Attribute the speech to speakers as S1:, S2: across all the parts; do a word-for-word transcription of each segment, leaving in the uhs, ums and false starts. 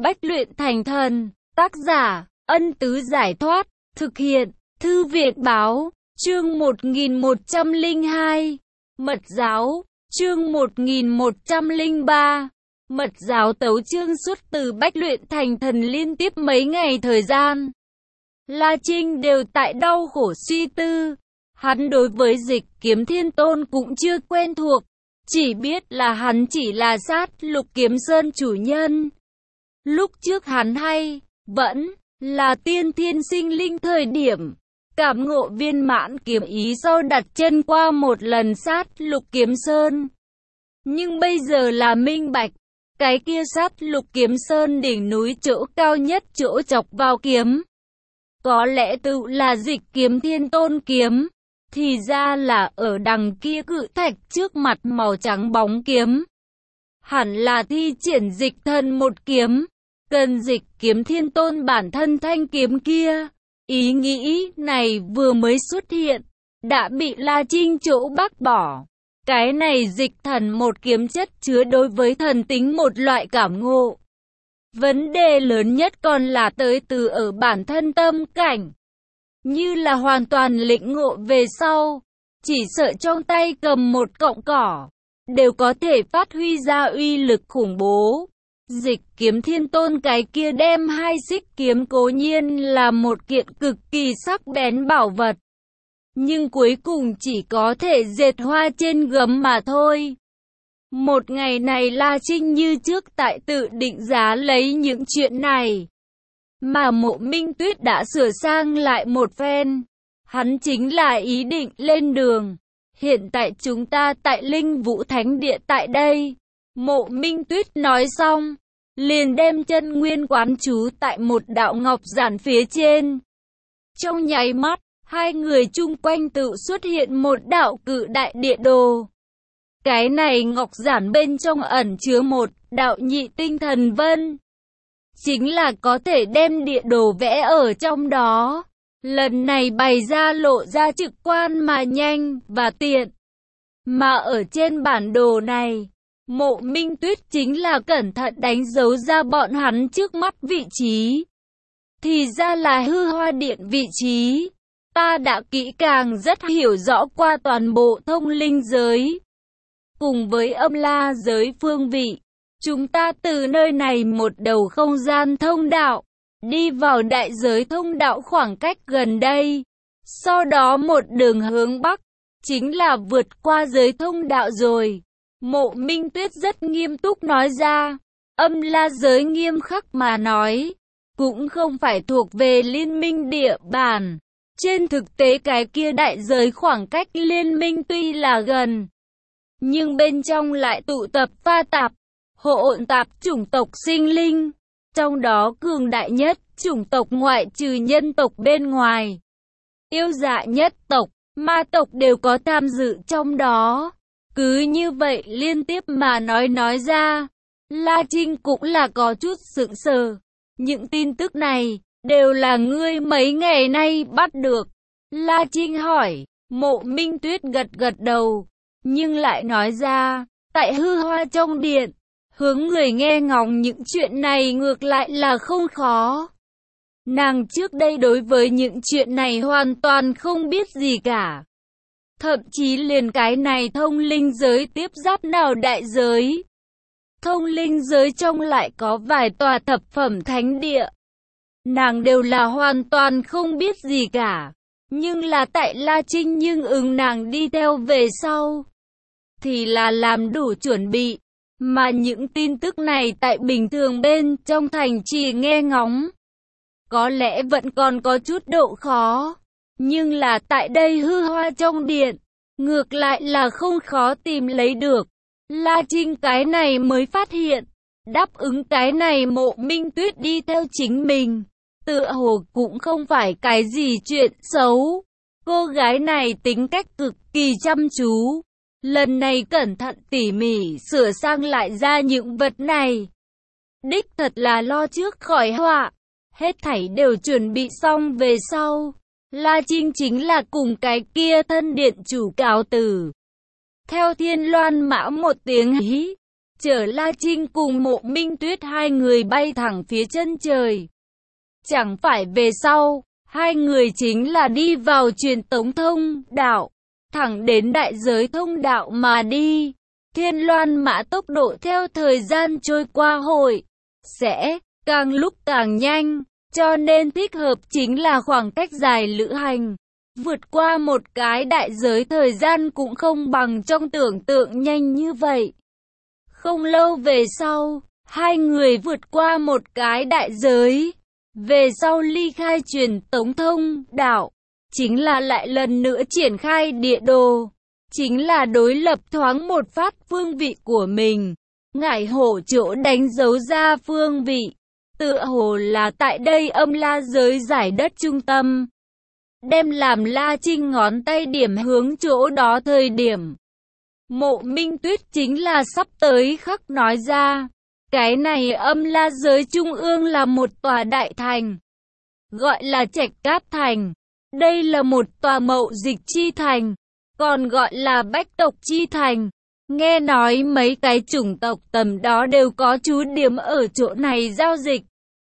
S1: Bách luyện thành thần. Tác giả, Ân Tứ Giải Thoát. Thực hiện, Thư viện Báo. Chương một nghìn một trăm lẻ hai. Mật giáo. Chương một nghìn một trăm lẻ ba. Mật giáo tấu chương. Suốt từ bách luyện thành thần liên tiếp mấy ngày thời gian, La Trinh đều tại đau khổ suy tư. Hắn đối với Dịch Kiếm Thiên Tôn cũng chưa quen thuộc, chỉ biết là hắn chỉ là sát lục kiếm sơn chủ nhân. Lúc trước hắn hay vẫn là tiên thiên sinh linh thời điểm cảm ngộ viên mãn kiếm ý sau đặt chân qua một lần sát lục kiếm sơn. Nhưng bây giờ là minh bạch, cái kia sát lục kiếm sơn đỉnh núi chỗ cao nhất, chỗ chọc vào kiếm, có lẽ tự là Dịch Kiếm Thiên Tôn kiếm. Thì ra là ở đằng kia cự thạch trước mặt màu trắng bóng kiếm, hẳn là thi triển dịch thần một kiếm, cần Dịch Kiếm Thiên Tôn bản thân thanh kiếm kia. Ý nghĩ này vừa mới xuất hiện, đã bị La Trinh chỗ bác bỏ. Cái này dịch thần một kiếm chất chứa đối với thần tính một loại cảm ngộ. Vấn đề lớn nhất còn là tới từ ở bản thân tâm cảnh. Như là hoàn toàn lĩnh ngộ về sau, chỉ sợ trong tay cầm một cọng cỏ, đều có thể phát huy ra uy lực khủng bố. Dịch Kiếm Thiên Tôn cái kia đem hai xích kiếm cố nhiên là một kiện cực kỳ sắc bén bảo vật, nhưng cuối cùng chỉ có thể dệt hoa trên gấm mà thôi. Một ngày này La Trinh như trước tại tự định giá lấy những chuyện này, mà Mộ Minh Tuyết đã sửa sang lại một phen. Hắn chính là ý định lên đường. Hiện tại chúng ta tại Linh Vũ Thánh Địa tại đây. Mộ Minh Tuyết nói xong, liền đem chân nguyên quán trú tại một đạo ngọc giản phía trên. Trong nháy mắt, hai người chung quanh tự xuất hiện một đạo cự đại địa đồ. Cái này ngọc giản bên trong ẩn chứa một đạo nhị tinh thần vân, chính là có thể đem địa đồ vẽ ở trong đó. Lần này bày ra lộ ra trực quan mà nhanh và tiện. Mà ở trên bản đồ này, Mộ Minh Tuyết chính là cẩn thận đánh dấu ra bọn hắn trước mắt vị trí. Thì ra là Hư Hoa Điện vị trí. Ta đã kỹ càng rất hiểu rõ qua toàn bộ thông linh giới, cùng với âm la giới phương vị. Chúng ta từ nơi này một đầu không gian thông đạo, đi vào đại giới thông đạo khoảng cách gần đây. Sau đó một đường hướng bắc, chính là vượt qua giới thông đạo rồi. Mộ Minh Tuyết rất nghiêm túc nói ra. Âm la giới nghiêm khắc mà nói, cũng không phải thuộc về liên minh địa bàn. Trên thực tế cái kia đại giới khoảng cách liên minh tuy là gần, nhưng bên trong lại tụ tập pha tạp, hỗn tạp chủng tộc sinh linh. Trong đó cường đại nhất chủng tộc ngoại trừ nhân tộc bên ngoài, yêu dạ nhất tộc, ma tộc đều có tham dự trong đó. Cứ như vậy liên tiếp mà nói nói ra, La Trinh cũng là có chút sững sờ. Những tin tức này đều là ngươi mấy ngày nay bắt được? La Trinh hỏi. Mộ Minh Tuyết gật gật đầu, nhưng lại nói ra, tại Hư Hoa trong điện, hướng người nghe ngóng những chuyện này ngược lại là không khó. Nàng trước đây đối với những chuyện này hoàn toàn không biết gì cả. Thậm chí liền cái này thông linh giới tiếp giáp nào đại giới. Thông linh giới trong lại có vài tòa thập phẩm thánh địa. Nàng đều là hoàn toàn không biết gì cả. Nhưng là tại La Trinh nhưng ứng nàng đi theo về sau, thì là làm đủ chuẩn bị. Mà những tin tức này tại bình thường bên trong thành chỉ nghe ngóng, có lẽ vẫn còn có chút độ khó. Nhưng là tại đây Hư Hoa trong điện, ngược lại là không khó tìm lấy được. La Trinh cái này mới phát hiện, đáp ứng cái này Mộ Minh Tuyết đi theo chính mình, tựa hồ cũng không phải cái gì chuyện xấu. Cô gái này tính cách cực kỳ chăm chú. Lần này cẩn thận tỉ mỉ sửa sang lại ra những vật này, đích thật là lo trước khỏi họa. Hết thảy đều chuẩn bị xong về sau, La Trinh chính là cùng cái kia thân điện chủ cáo từ. Theo Thiên Loan Mã một tiếng hí, chở La Trinh cùng Mộ Minh Tuyết hai người bay thẳng phía chân trời. Chẳng phải về sau, hai người chính là đi vào truyền tống thông đạo, thẳng đến đại giới thông đạo mà đi. Thiên Loan Mã tốc độ theo thời gian trôi qua hội sẽ càng lúc càng nhanh, cho nên thích hợp chính là khoảng cách dài lữ hành. Vượt qua một cái đại giới thời gian cũng không bằng trong tưởng tượng nhanh như vậy. Không lâu về sau, hai người vượt qua một cái đại giới. Về sau ly khai truyền tống thông đạo, chính là lại lần nữa triển khai địa đồ. Chính là đối lập thoáng một phát phương vị của mình. Ngải hổ chỗ đánh dấu ra phương vị. Tựa hồ là tại đây âm la giới giải đất trung tâm. Đem làm La Trinh ngón tay điểm hướng chỗ đó thời điểm. Mộ Minh Tuyết chính là sắp tới khắc nói ra. Cái này âm la giới trung ương là một tòa đại thành. Gọi là Trạch Cáp Thành. Đây là một tòa mậu dịch chi thành. Còn gọi là Bách tộc chi thành. Nghe nói mấy cái chủng tộc tầm đó đều có trú điểm ở chỗ này giao dịch.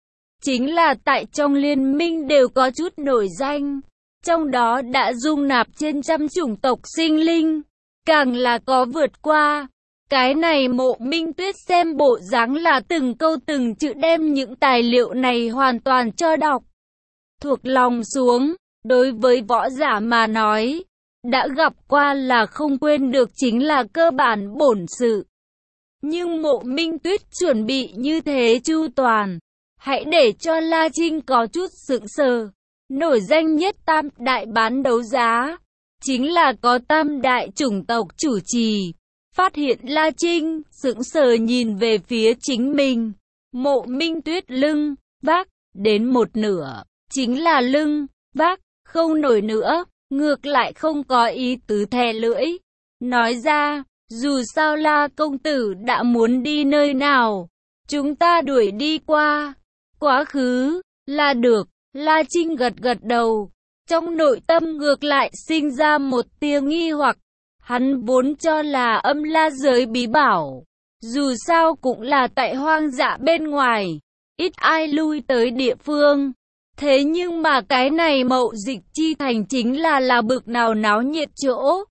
S1: Chính là tại trong liên minh đều có chút nổi danh. Trong đó đã dung nạp trên trăm chủng tộc sinh linh. Càng là có vượt qua. Cái này Mộ Minh Tuyết xem bộ dáng là từng câu từng chữ đem những tài liệu này hoàn toàn cho đọc. Thuộc lòng xuống, đối với võ giả mà nói, đã gặp qua là không quên được chính là cơ bản bổn sự. Nhưng Mộ Minh Tuyết chuẩn bị như thế chu toàn, hãy để cho La Trinh có chút sững sờ. Nổi danh nhất tam đại bán đấu giá, chính là có tam đại chủng tộc chủ trì. Phát hiện La Trinh, sững sờ nhìn về phía chính mình. Mộ Minh Tuyết lưng, vác, đến một nửa, chính là lưng, vác, không nổi nữa, ngược lại không có ý tứ thè lưỡi. Nói ra, dù sao La công tử đã muốn đi nơi nào, chúng ta đuổi đi qua, quá khứ, là được. La Trinh gật gật đầu, trong nội tâm ngược lại sinh ra một tia nghi hoặc. Hắn vốn cho là âm la giới bí bảo, dù sao cũng là tại hoang dã bên ngoài, ít ai lui tới địa phương. Thế nhưng mà cái này mậu dịch chi thành chính là là bực nào náo nhiệt chỗ.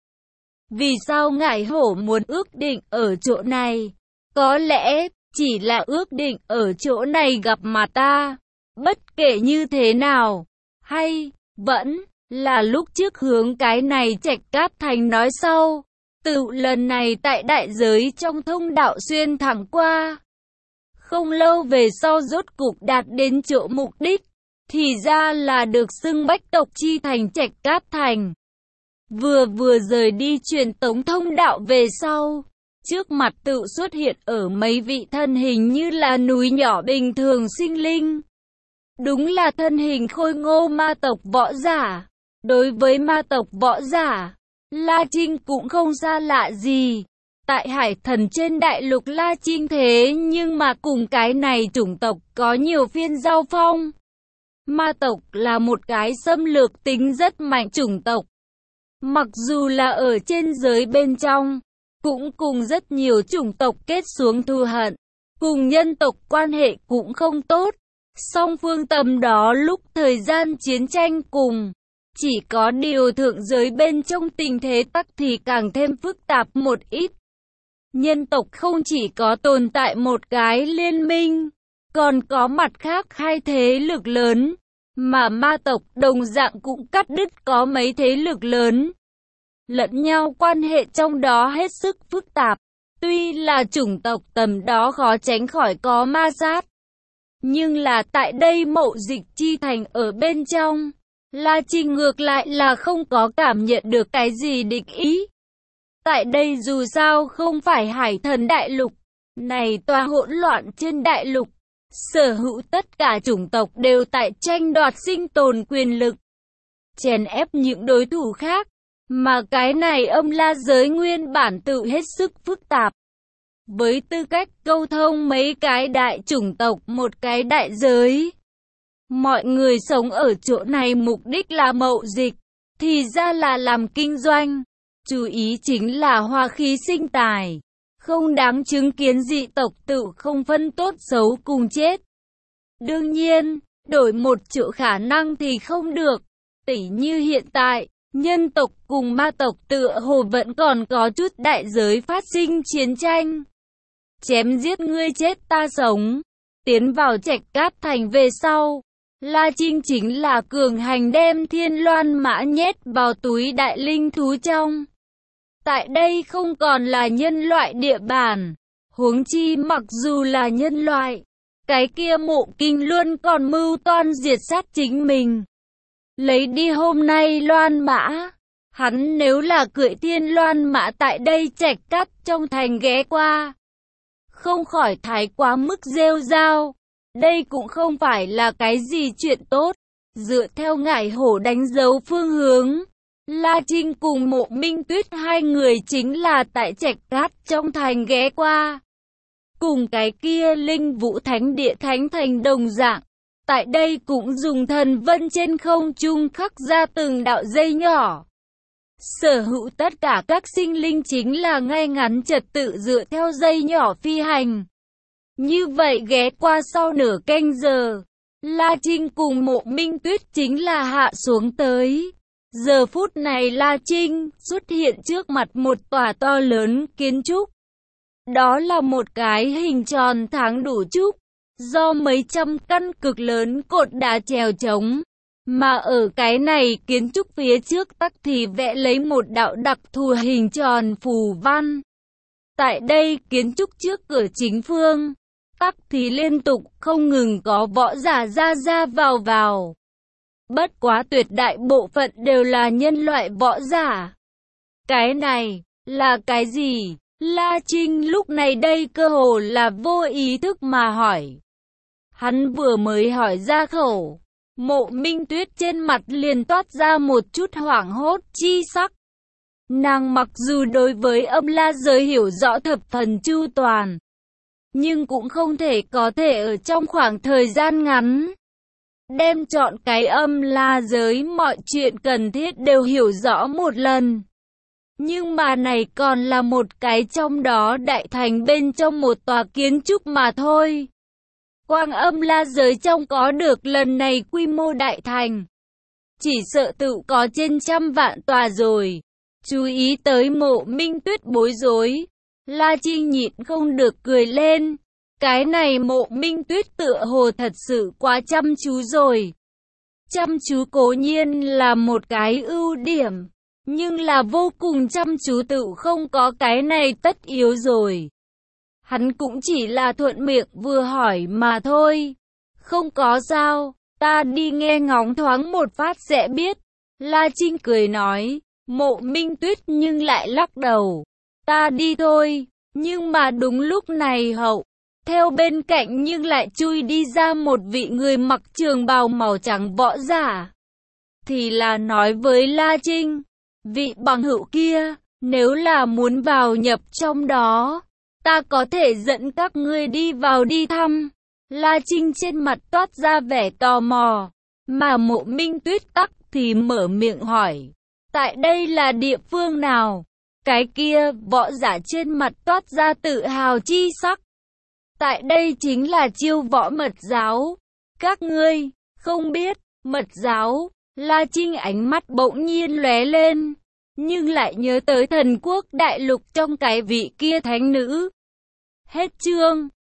S1: Vì sao Ngải hổ muốn ước định ở chỗ này? Có lẽ chỉ là ước định ở chỗ này gặp mà ta. Bất kể như thế nào, hay vẫn là lúc trước hướng cái này Trạch Cáp Thành nói sau. Từ lần này tại đại giới trong thông đạo xuyên thẳng qua. Không lâu về sau rốt cục đạt đến chỗ mục đích. Thì ra là được xưng Bách tộc chi thành Trạch Cáp Thành. Vừa vừa rời đi truyền tống thông đạo về sau. Trước mặt tự xuất hiện ở mấy vị thân hình như là núi nhỏ bình thường sinh linh. Đúng là thân hình khôi ngô ma tộc võ giả. Đối với ma tộc võ giả, La Trinh cũng không xa lạ gì. Tại hải thần trên đại lục La Trinh thế nhưng mà cùng cái này chủng tộc có nhiều phiên giao phong. Ma tộc là một cái xâm lược tính rất mạnh chủng tộc. Mặc dù là ở trên giới bên trong, cũng cùng rất nhiều chủng tộc kết xuống thù hận. Cùng nhân tộc quan hệ cũng không tốt. Song phương tầm đó lúc thời gian chiến tranh cùng. Chỉ có điều thượng giới bên trong tình thế tắc thì càng thêm phức tạp một ít. Nhân tộc không chỉ có tồn tại một cái liên minh, còn có mặt khác hai thế lực lớn, mà ma tộc đồng dạng cũng cắt đứt có mấy thế lực lớn. Lẫn nhau quan hệ trong đó hết sức phức tạp, tuy là chủng tộc tầm đó khó tránh khỏi có ma sát. Nhưng là tại đây mậu dịch chi thành ở bên trong, La Trinh ngược lại là không có cảm nhận được cái gì địch ý. Tại đây dù sao không phải hải thần đại lục, này tòa hỗn loạn trên đại lục, sở hữu tất cả chủng tộc đều tại tranh đoạt sinh tồn quyền lực, chèn ép những đối thủ khác, mà cái này âm la giới nguyên bản tự hết sức phức tạp. Với tư cách câu thông mấy cái đại chủng tộc một cái đại giới, mọi người sống ở chỗ này mục đích là mậu dịch, thì ra là làm kinh doanh, chú ý chính là hoa khí sinh tài. không đáng chứng kiến dị tộc tự không phân tốt xấu cùng chết. Đương nhiên, đổi một chỗ khả năng thì không được, tỉ như hiện tại, nhân tộc cùng ma tộc tựa hồ vẫn còn có chút đại giới phát sinh chiến tranh. Chém giết ngươi chết ta sống, tiến vào Trạch Cát Thành về sau. La Trinh chính là cường hành đem Thiên Loan Mã nhét vào túi đại linh thú trong. Tại đây không còn là nhân loại địa bàn, huống chi mặc dù là nhân loại, cái kia Mộ Kinh Luân còn mưu toan diệt sát chính mình. Lấy đi hôm nay Loan Mã, hắn nếu là cưỡi Thiên Loan Mã tại đây Trạch Cát trong thành ghé qua, không khỏi thái quá mức rêu rao. Đây cũng không phải là cái gì chuyện tốt. Dựa theo Ngải Hổ đánh dấu phương hướng, La Trinh cùng Mộ Minh Tuyết hai người chính là tại Trạch Cát trong thành ghé qua. Cùng cái kia Linh Vũ Thánh Địa Thánh Thành đồng dạng, tại đây cũng dùng thần vân trên không trung khắc ra từng đạo dây nhỏ. Sở hữu tất cả các sinh linh chính là ngay ngắn trật tự dựa theo dây nhỏ phi hành. Như vậy ghé qua sau nửa canh giờ, La Trinh cùng Mộ Minh Tuyết chính là hạ xuống tới. Giờ phút này La Trinh xuất hiện trước mặt một tòa to lớn kiến trúc. Đó là một cái hình tròn tháng đủ trúc, do mấy trăm căn cực lớn cột đá chèo chống. Mà ở cái này kiến trúc phía trước tắc thì vẽ lấy một đạo đặc thù hình tròn phù văn. Tại đây kiến trúc trước cửa chính phương, tắc thì liên tục không ngừng có võ giả ra ra vào vào. Bất quá tuyệt đại bộ phận đều là nhân loại võ giả. Cái này là cái gì? La Trinh lúc này đây cơ hồ là vô ý thức mà hỏi. Hắn vừa mới hỏi ra khẩu, Mộ Minh Tuyết trên mặt liền toát ra một chút hoảng hốt chi sắc. Nàng mặc dù đối với âm la giới hiểu rõ thập phần chu toàn, nhưng cũng không thể có thể ở trong khoảng thời gian ngắn đem chọn cái âm la giới mọi chuyện cần thiết đều hiểu rõ một lần. Nhưng mà này còn là một cái trong đó đại thành bên trong một tòa kiến trúc mà thôi. Quang âm la giới trong có được lần này quy mô đại thành, chỉ sợ tự có trên trăm vạn tòa rồi. Chú ý tới Mộ Minh Tuyết bối rối, La Trinh nhịn không được cười lên. Cái này Mộ Minh Tuyết tựa hồ thật sự quá chăm chú rồi. Chăm chú cố nhiên là một cái ưu điểm, nhưng là vô cùng chăm chú tự không có cái này tất yếu rồi. Hắn cũng chỉ là thuận miệng vừa hỏi mà thôi. Không có sao, ta đi nghe ngóng thoáng một phát sẽ biết. La Trinh cười nói. Mộ Minh Tuyết nhưng lại lắc đầu. Ta đi thôi. Nhưng mà đúng lúc này hậu, theo bên cạnh nhưng lại chui đi ra một vị người mặc trường bào màu trắng võ giả. Thì là nói với La Trinh, vị bằng hữu kia, nếu là muốn vào nhập trong đó, ta có thể dẫn các ngươi đi vào đi thăm. La Trinh trên mặt toát ra vẻ tò mò, mà Mộ Minh Tuyết tắc thì mở miệng hỏi, tại đây là địa phương nào? Cái kia võ giả trên mặt toát ra tự hào chi sắc. Tại đây chính là Chiêu Võ Mật Giáo. Các ngươi không biết Mật Giáo? La Trinh ánh mắt bỗng nhiên lóe lên, nhưng lại nhớ tới Thần Quốc đại lục trong cái vị kia thánh nữ. Hết chương.